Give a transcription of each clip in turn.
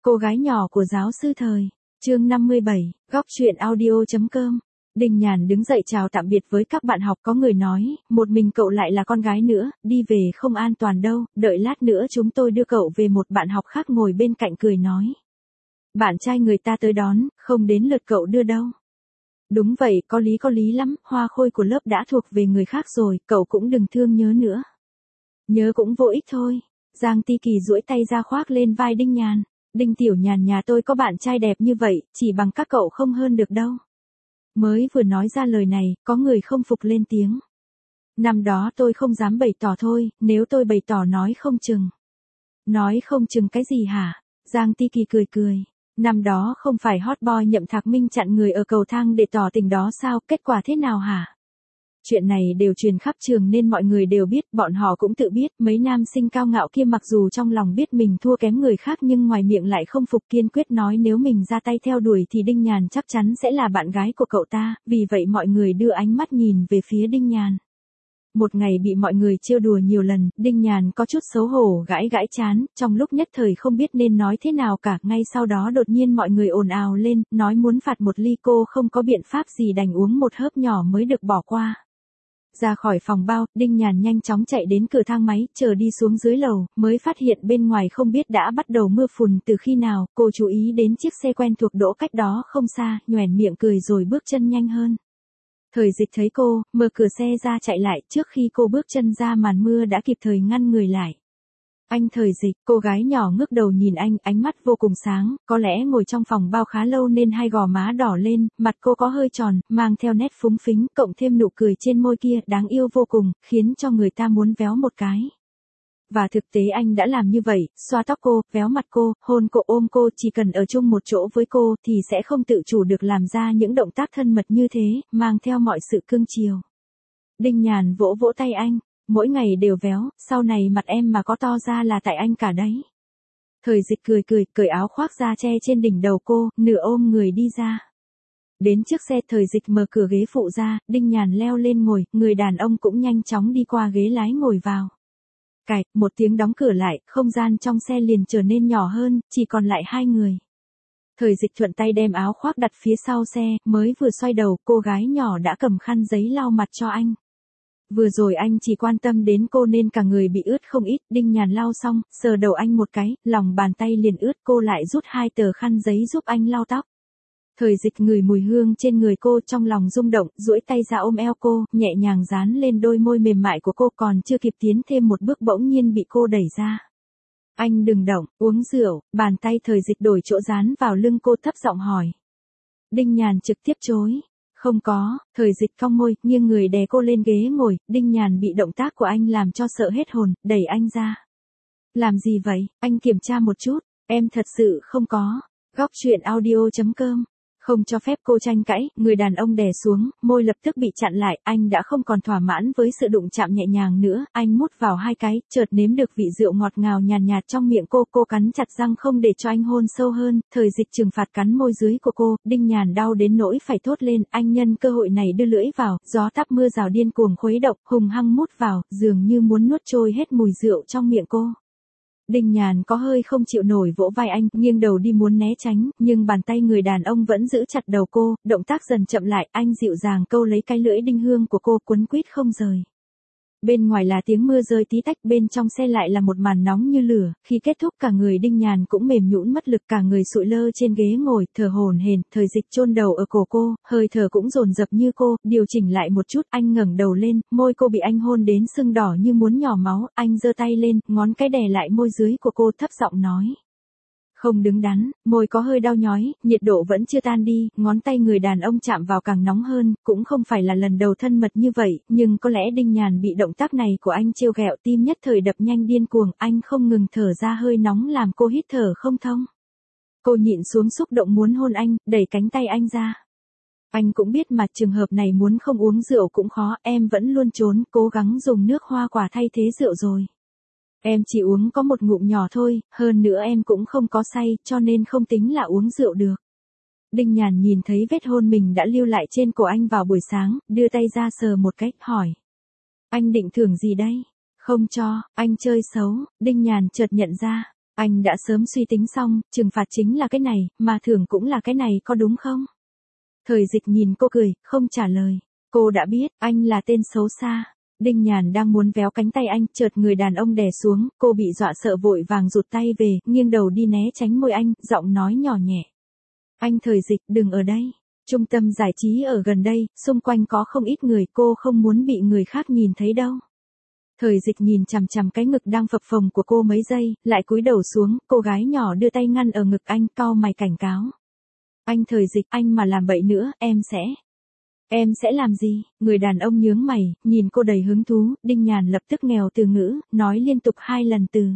Cô gái nhỏ của giáo sư thời. Chương 57, góc chuyện audio.com. Đinh Nhàn đứng dậy chào tạm biệt với các bạn học, có người nói, một mình cậu lại là con gái nữa, đi về không an toàn đâu, đợi lát nữa chúng tôi đưa cậu về. Một bạn học khác ngồi bên cạnh cười nói. Bạn trai người ta tới đón, không đến lượt cậu đưa đâu. Đúng vậy, có lý lắm, hoa khôi của lớp đã thuộc về người khác rồi, cậu cũng đừng thương nhớ nữa. Nhớ cũng vô ích thôi. Giang Ti Kỳ duỗi tay ra khoác lên vai Đinh Nhàn. Đinh Tiểu Nhàn, nhà tôi có bạn trai đẹp như vậy, chỉ bằng các cậu không hơn được đâu. Mới vừa nói ra lời này, có người không phục lên tiếng. Năm đó tôi không dám bày tỏ thôi, nếu tôi bày tỏ nói không chừng. Nói không chừng cái gì hả? Giang Ti Kỳ cười cười. Năm đó không phải hot boy Nhậm Thạc Minh chặn người ở cầu thang để tỏ tình đó sao, kết quả thế nào hả? Chuyện này đều truyền khắp trường nên mọi người đều biết, bọn họ cũng tự biết, mấy nam sinh cao ngạo kia mặc dù trong lòng biết mình thua kém người khác nhưng ngoài miệng lại không phục, kiên quyết nói nếu mình ra tay theo đuổi thì Đinh Nhàn chắc chắn sẽ là bạn gái của cậu ta, vì vậy mọi người đưa ánh mắt nhìn về phía Đinh Nhàn. Một ngày bị mọi người trêu đùa nhiều lần, Đinh Nhàn có chút xấu hổ gãi chán, trong lúc nhất thời không biết nên nói thế nào cả, ngay sau đó đột nhiên mọi người ồn ào lên, nói muốn phạt một ly, cô không có biện pháp gì đành uống một hớp nhỏ mới được bỏ qua. Ra khỏi phòng bao, Đinh Nhàn nhanh chóng chạy đến cửa thang máy, chờ đi xuống dưới lầu, mới phát hiện bên ngoài không biết đã bắt đầu mưa phùn từ khi nào, cô chú ý đến chiếc xe quen thuộc đỗ cách đó không xa, nhoẻn miệng cười rồi bước chân nhanh hơn. Thời Dịch thấy cô, mở cửa xe ra chạy lại, trước khi cô bước chân ra màn mưa đã kịp thời ngăn người lại. Anh Thời Dịch, cô gái nhỏ ngước đầu nhìn anh, ánh mắt vô cùng sáng, có lẽ ngồi trong phòng bao khá lâu nên hai gò má đỏ lên, mặt cô có hơi tròn, mang theo nét phúng phính, cộng thêm nụ cười trên môi kia, đáng yêu vô cùng, khiến cho người ta muốn véo một cái. Và thực tế anh đã làm như vậy, xoa tóc cô, véo mặt cô, hôn cô, ôm cô, chỉ cần ở chung một chỗ với cô thì sẽ không tự chủ được làm ra những động tác thân mật như thế, mang theo mọi sự cưng chiều. Đinh Nhàn vỗ vỗ tay anh. Mỗi ngày đều véo, sau này mặt em mà có to ra là tại anh cả đấy. Thời Dịch cười, cởi áo khoác ra che trên đỉnh đầu cô, nửa ôm người đi ra. Đến chiếc xe, Thời Dịch mở cửa ghế phụ ra, Đinh Nhàn leo lên ngồi, người đàn ông cũng nhanh chóng đi qua ghế lái ngồi vào. Cạch, một tiếng đóng cửa lại, không gian trong xe liền trở nên nhỏ hơn, chỉ còn lại hai người. Thời Dịch thuận tay đem áo khoác đặt phía sau xe, mới vừa xoay đầu, cô gái nhỏ đã cầm khăn giấy lau mặt cho anh. Vừa rồi anh chỉ quan tâm đến cô nên cả người bị ướt không ít, Đinh Nhàn lau xong, sờ đầu anh một cái, lòng bàn tay liền ướt, cô lại rút hai tờ khăn giấy giúp anh lau tóc. Thời Dịch ngửi mùi hương trên người cô, trong lòng rung động, duỗi tay ra ôm eo cô, nhẹ nhàng dán lên đôi môi mềm mại của cô, còn chưa kịp tiến thêm một bước bỗng nhiên bị cô đẩy ra. Anh đừng động, uống rượu, bàn tay Thời Dịch đổi chỗ dán vào lưng cô, thấp giọng hỏi. Đinh Nhàn trực tiếp chối. Không có, Thời Dịch cong môi, nghiêng người đè cô lên ghế ngồi, Đinh Nhàn bị động tác của anh làm cho sợ hết hồn, đẩy anh ra. Làm gì vậy, anh kiểm tra một chút, em thật sự không có. Góc chuyện audio.com. Không cho phép cô tranh cãi, người đàn ông đè xuống, môi lập tức bị chặn lại, anh đã không còn thỏa mãn với sự đụng chạm nhẹ nhàng nữa, anh mút vào hai cái, chợt nếm được vị rượu ngọt ngào nhàn nhạt trong miệng cô cắn chặt răng không để cho anh hôn sâu hơn, Thời Dịch trừng phạt cắn môi dưới của cô, Đinh Nhàn đau đến nỗi phải thốt lên, anh nhân cơ hội này đưa lưỡi vào, gió táp mưa rào điên cuồng khuấy động, hùng hăng mút vào, dường như muốn nuốt trôi hết mùi rượu trong miệng cô. Đinh Nhàn có hơi không chịu nổi vỗ vai anh, nghiêng đầu đi muốn né tránh, nhưng bàn tay người đàn ông vẫn giữ chặt đầu cô, động tác dần chậm lại, anh dịu dàng câu lấy cái lưỡi đinh hương của cô, quấn quýt không rời. Bên ngoài là tiếng mưa rơi tí tách, bên trong xe lại là một màn nóng như lửa, khi kết thúc cả người Đinh Nhàn cũng mềm nhũn mất lực, cả người sụi lơ trên ghế ngồi, thở hổn hển, Thời Dịch chôn đầu ở cổ cô, hơi thở cũng dồn dập như cô, điều chỉnh lại một chút, anh ngẩng đầu lên, môi cô bị anh hôn đến sưng đỏ như muốn nhỏ máu, anh giơ tay lên, ngón cái đè lại môi dưới của cô, thấp giọng nói. Không đứng đắn, môi có hơi đau nhói, nhiệt độ vẫn chưa tan đi, ngón tay người đàn ông chạm vào càng nóng hơn, cũng không phải là lần đầu thân mật như vậy, nhưng có lẽ Đinh Nhàn bị động tác này của anh trêu ghẹo, tim nhất thời đập nhanh điên cuồng, anh không ngừng thở ra hơi nóng làm cô hít thở không thông. Cô nhịn xuống xúc động muốn hôn anh, đẩy cánh tay anh ra. Anh cũng biết mà trường hợp này muốn không uống rượu cũng khó, em vẫn luôn trốn, cố gắng dùng nước hoa quả thay thế rượu rồi. Em chỉ uống có một ngụm nhỏ thôi, hơn nữa em cũng không có say, cho nên không tính là uống rượu được. Đinh Nhàn nhìn thấy vết hôn mình đã lưu lại trên cổ anh vào buổi sáng, đưa tay ra sờ một cách, hỏi. Anh định thưởng gì đây? Không cho, anh chơi xấu, Đinh Nhàn chợt nhận ra. Anh đã sớm suy tính xong, trừng phạt chính là cái này, mà thưởng cũng là cái này có đúng không? Thời Dịch nhìn cô cười, không trả lời. Cô đã biết, anh là tên xấu xa. Đinh Nhàn đang muốn véo cánh tay anh, chợt người đàn ông đè xuống, cô bị dọa sợ vội vàng rụt tay về, nghiêng đầu đi né tránh môi anh, giọng nói nhỏ nhẹ. Anh Thời Dịch, đừng ở đây. Trung tâm giải trí ở gần đây, xung quanh có không ít người, cô không muốn bị người khác nhìn thấy đâu. Thời Dịch nhìn chằm chằm cái ngực đang phập phồng của cô mấy giây, lại cúi đầu xuống, cô gái nhỏ đưa tay ngăn ở ngực anh, cau mày cảnh cáo. Anh Thời Dịch, anh mà làm bậy nữa, em sẽ làm gì? Người đàn ông nhướng mày, nhìn cô đầy hứng thú, Đinh Nhàn lập tức nghèo từ ngữ, nói liên tục 2 lần từ.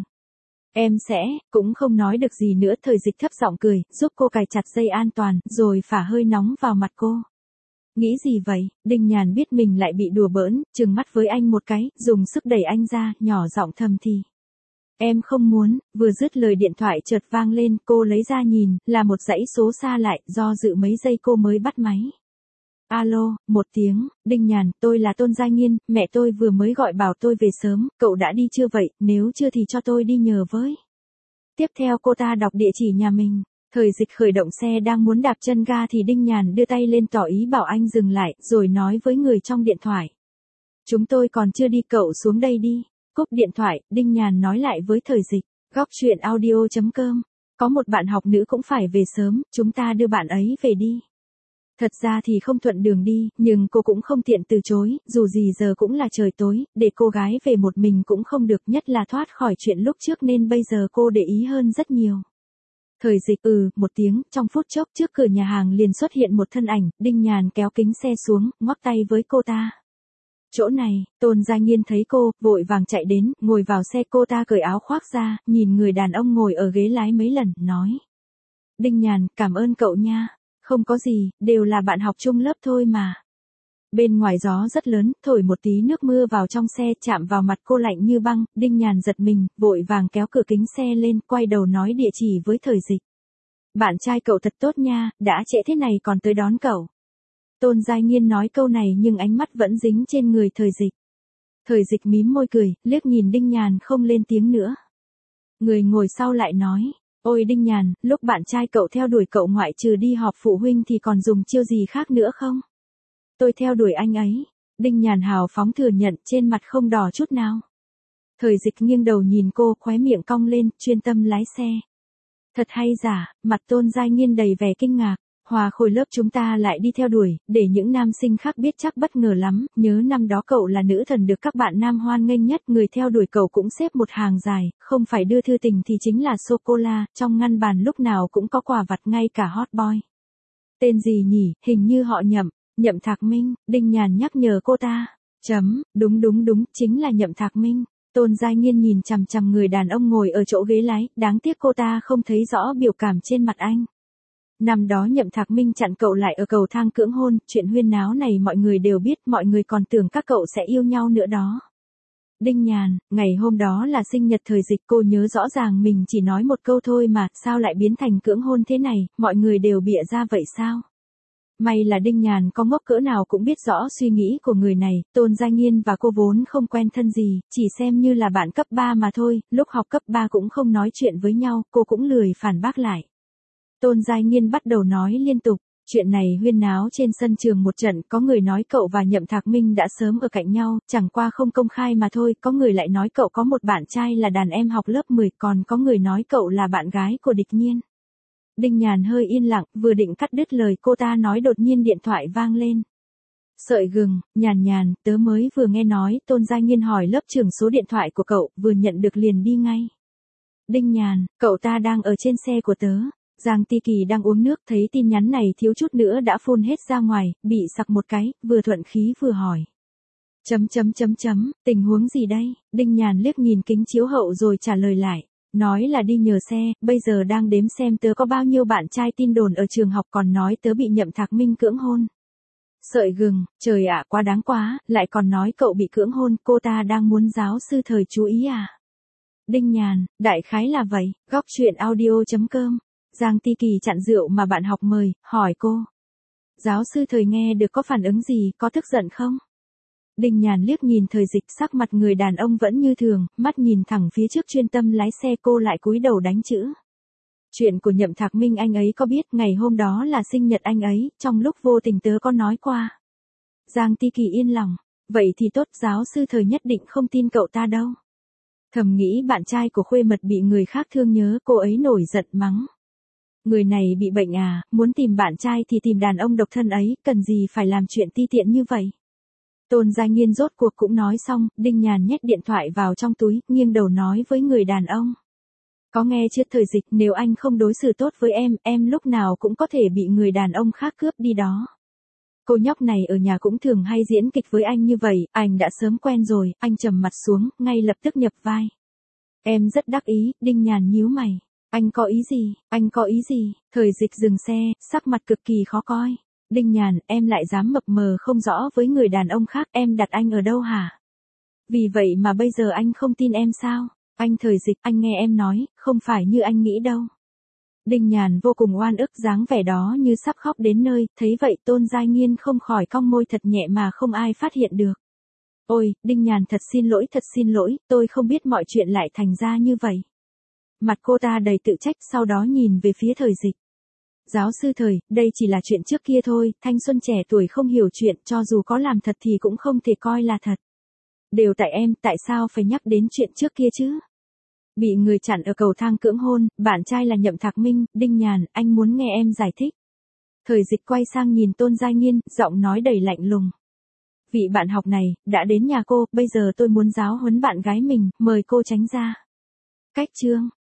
Em sẽ, cũng không nói được gì nữa. Thời Dịch thấp giọng cười, giúp cô cài chặt dây an toàn, rồi phả hơi nóng vào mặt cô. Nghĩ gì vậy? Đinh Nhàn biết mình lại bị đùa bỡn, trừng mắt với anh một cái, dùng sức đẩy anh ra, nhỏ giọng thầm thì. Em không muốn. Vừa dứt lời điện thoại chợt vang lên, cô lấy ra nhìn, là một dãy số xa lại, do dự mấy giây cô mới bắt máy. Alo, một tiếng. Đinh Nhàn, tôi là Tôn Gia Nghiên, mẹ tôi vừa mới gọi bảo tôi về sớm, cậu đã đi chưa vậy, nếu chưa thì cho tôi đi nhờ với. Tiếp theo cô ta đọc địa chỉ nhà mình. Thời Dịch khởi động xe đang muốn đạp chân ga thì Đinh Nhàn đưa tay lên tỏ ý bảo anh dừng lại, rồi nói với người trong điện thoại. Chúng tôi còn chưa đi, cậu xuống đây đi. Cúp điện thoại, Đinh Nhàn nói lại với Thời Dịch. Góc chuyện audio.com. Có một bạn học nữ cũng phải về sớm, chúng ta đưa bạn ấy về đi. Thật ra thì không thuận đường đi, nhưng cô cũng không tiện từ chối, dù gì giờ cũng là trời tối, để cô gái về một mình cũng không được, nhất là thoát khỏi chuyện lúc trước nên bây giờ cô để ý hơn rất nhiều. Thời Dịch một tiếng, trong phút chốc trước cửa nhà hàng liền xuất hiện một thân ảnh, Đinh Nhàn kéo kính xe xuống, ngoắc tay với cô ta. Chỗ này, Tôn Gia Nghiên thấy cô, vội vàng chạy đến, ngồi vào xe. Cô ta cởi áo khoác ra, nhìn người đàn ông ngồi ở ghế lái mấy lần, nói. Đinh Nhàn, cảm ơn cậu nha. Không có gì, đều là bạn học chung lớp thôi mà. Bên ngoài gió rất lớn, thổi một tí nước mưa vào trong xe, chạm vào mặt cô lạnh như băng. Đinh Nhàn giật mình, vội vàng kéo cửa kính xe lên, quay đầu nói địa chỉ với Thời Dịch. Bạn trai cậu thật tốt nha, đã trễ thế này còn tới đón cậu. Tôn Gia Nghiên nói câu này nhưng ánh mắt vẫn dính trên người Thời Dịch. Thời Dịch mím môi cười, liếc nhìn Đinh Nhàn không lên tiếng nữa. Người ngồi sau lại nói. Ôi Đinh Nhàn, lúc bạn trai cậu theo đuổi cậu ngoại trừ đi họp phụ huynh thì còn dùng chiêu gì khác nữa không? Tôi theo đuổi anh ấy. Đinh Nhàn hào phóng thừa nhận, trên mặt không đỏ chút nào. Thời Dịch nghiêng đầu nhìn cô, khóe miệng cong lên, chuyên tâm lái xe. Thật hay giả? Mặt Tôn Gia Nghiên đầy vẻ kinh ngạc. Hòa khối lớp chúng ta lại đi theo đuổi, để những nam sinh khác biết chắc bất ngờ lắm. Nhớ năm đó cậu là nữ thần được các bạn nam hoan nghênh nhất, người theo đuổi cậu cũng xếp một hàng dài, không phải đưa thư tình thì chính là sô-cô-la, trong ngăn bàn lúc nào cũng có quà vặt, ngay cả hot boy. Tên gì nhỉ? Hình như họ Nhậm. Nhậm Thạc Minh. Đinh Nhàn nhắc nhở cô ta. Đúng, chính là Nhậm Thạc Minh. Tôn Gia Nghiên nhìn chằm chằm người đàn ông ngồi ở chỗ ghế lái, đáng tiếc cô ta không thấy rõ biểu cảm trên mặt anh. Năm đó Nhậm Thạc Minh chặn cậu lại ở cầu thang cưỡng hôn, chuyện huyên náo này mọi người đều biết, mọi người còn tưởng các cậu sẽ yêu nhau nữa đó. Đinh Nhàn, ngày hôm đó là sinh nhật Thời Dịch, cô nhớ rõ ràng mình chỉ nói một câu thôi mà, sao lại biến thành cưỡng hôn thế này, mọi người đều bịa ra vậy sao? May là Đinh Nhàn có ngốc cỡ nào cũng biết rõ suy nghĩ của người này. Tôn Gia Nghiên và cô vốn không quen thân gì, chỉ xem như là bạn cấp 3 mà thôi, lúc học cấp 3 cũng không nói chuyện với nhau, cô cũng lười phản bác lại. Tôn Gia Nghiên bắt đầu nói liên tục, chuyện này huyên náo trên sân trường một trận, có người nói cậu và Nhậm Thạc Minh đã sớm ở cạnh nhau, chẳng qua không công khai mà thôi, có người lại nói cậu có một bạn trai là đàn em học lớp 10, còn có người nói cậu là bạn gái của Địch Nhiên. Đinh Nhàn hơi yên lặng, vừa định cắt đứt lời cô ta nói đột nhiên điện thoại vang lên. Sợi gừng, Nhàn, tớ mới vừa nghe nói Tôn Gia Nghiên hỏi lớp trưởng số điện thoại của cậu, vừa nhận được liền đi ngay. Đinh Nhàn, cậu ta đang ở trên xe của tớ. Giang Ti Kỳ đang uống nước, thấy tin nhắn này thiếu chút nữa đã phun hết ra ngoài, bị sặc một cái, vừa thuận khí vừa hỏi. Tình huống gì đây? Đinh Nhàn liếc nhìn kính chiếu hậu rồi trả lời lại. Nói là đi nhờ xe, bây giờ đang đếm xem tớ có bao nhiêu bạn trai tin đồn ở trường học, còn nói tớ bị Nhậm Thạc Minh cưỡng hôn. Sợi gừng, trời ạ, quá đáng quá, lại còn nói cậu bị cưỡng hôn, cô ta đang muốn giáo sư Thời chú ý à? Đinh Nhàn, đại khái là vậy. Góc chuyện audio.com. Giang Ti Kỳ chặn rượu mà bạn học mời, hỏi cô. Giáo sư Thời nghe được có phản ứng gì, có tức giận không? Đinh Nhàn liếc nhìn Thời Dịch, sắc mặt người đàn ông vẫn như thường, mắt nhìn thẳng phía trước chuyên tâm lái xe, cô lại cúi đầu đánh chữ. Chuyện của Nhậm Thạc Minh anh ấy có biết, ngày hôm đó là sinh nhật anh ấy, trong lúc vô tình tớ có nói qua. Giang Ti Kỳ yên lòng, vậy thì tốt, giáo sư Thời nhất định không tin cậu ta đâu. Thầm nghĩ bạn trai của khuê mật bị người khác thương nhớ, cô ấy nổi giận mắng. Người này bị bệnh à, muốn tìm bạn trai thì tìm đàn ông độc thân ấy, cần gì phải làm chuyện ti tiện như vậy. Tôn Gia Nghiên rốt cuộc cũng nói xong, Đinh Nhàn nhét điện thoại vào trong túi, nghiêng đầu nói với người đàn ông. Có nghe chưa Thời Dịch, nếu anh không đối xử tốt với em lúc nào cũng có thể bị người đàn ông khác cướp đi đó. Cô nhóc này ở nhà cũng thường hay diễn kịch với anh như vậy, anh đã sớm quen rồi, anh trầm mặt xuống, ngay lập tức nhập vai. Em rất đắc ý, Đinh Nhàn nhíu mày. Anh có ý gì, anh có ý gì? Thời Dịch dừng xe, sắc mặt cực kỳ khó coi. Đinh Nhàn, em lại dám mập mờ không rõ với người đàn ông khác, em đặt anh ở đâu hả? Vì vậy mà bây giờ anh không tin em sao? Anh Thời Dịch, anh nghe em nói, không phải như anh nghĩ đâu. Đinh Nhàn vô cùng oan ức, dáng vẻ đó như sắp khóc đến nơi, thấy vậy Tôn Gia Nghiên không khỏi cong môi thật nhẹ mà không ai phát hiện được. Ôi, Đinh Nhàn thật xin lỗi, tôi không biết mọi chuyện lại thành ra như vậy. Mặt cô ta đầy tự trách, sau đó nhìn về phía Thời Dịch. Giáo sư Thời, đây chỉ là chuyện trước kia thôi, thanh xuân trẻ tuổi không hiểu chuyện, cho dù có làm thật thì cũng không thể coi là thật. Đều tại em, tại sao phải nhắc đến chuyện trước kia chứ? Bị người chặn ở cầu thang cưỡng hôn, bạn trai là Nhậm Thạc Minh, Đinh Nhàn, anh muốn nghe em giải thích. Thời Dịch quay sang nhìn Tôn Gia Nghiên, giọng nói đầy lạnh lùng. Vị bạn học này, đã đến nhà cô, bây giờ tôi muốn giáo huấn bạn gái mình, mời cô tránh ra. Cách chương